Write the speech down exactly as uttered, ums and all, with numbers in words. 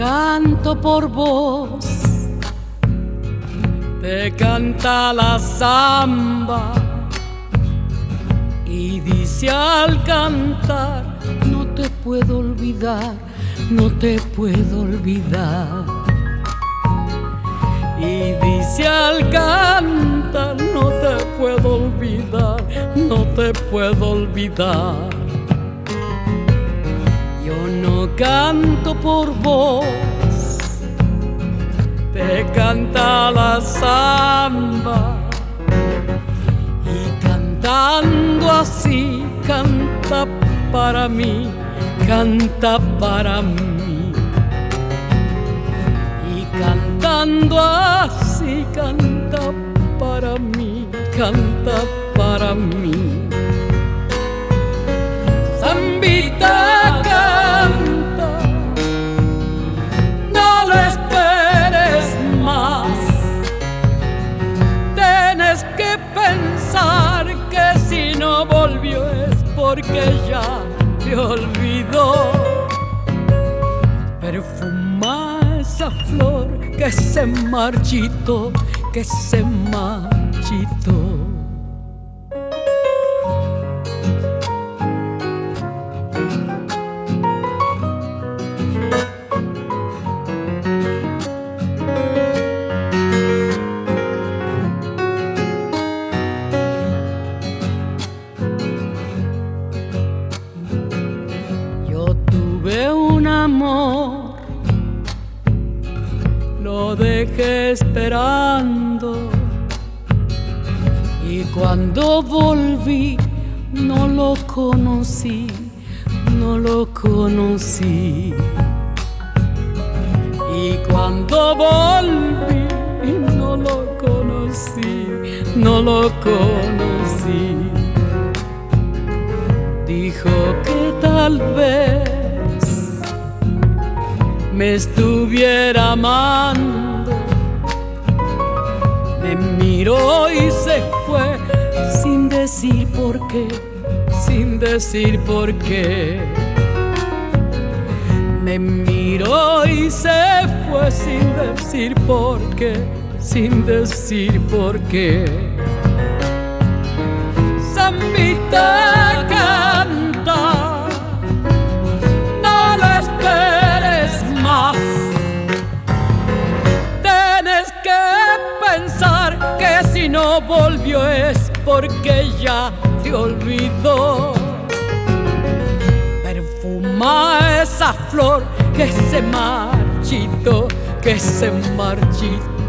canto por vos, te canta la samba y dice al cantar: no te puedo olvidar, no te puedo olvidar. Y dice al cantar: no te puedo olvidar, no te puedo olvidar. Yo no canto por vos, te canta la samba y cantando así canta para mí, canta para mí. Y cantando así canta para mí, canta para mí. Zambita canta, no lo esperes más. Tienes que pensar que si no volvió es porque ya te olvidó. Perfuma esa flor que se marchitó, que se marchitó. Un amor, lo dejé esperando y cuando volví no lo conocí, no lo conocí. Y cuando volví no lo conocí, no lo conocí. Dijo que tal vez me estuviera amando, me miró y se fue sin decir por qué, sin decir por qué. Me miró y se fue sin decir por qué, sin decir por qué. Zambita canta, no lo esperes más. Tienes que pensar que si no volvió es porque ya te olvidó. Perfuma esa flor que se marchitó, que se marchitó.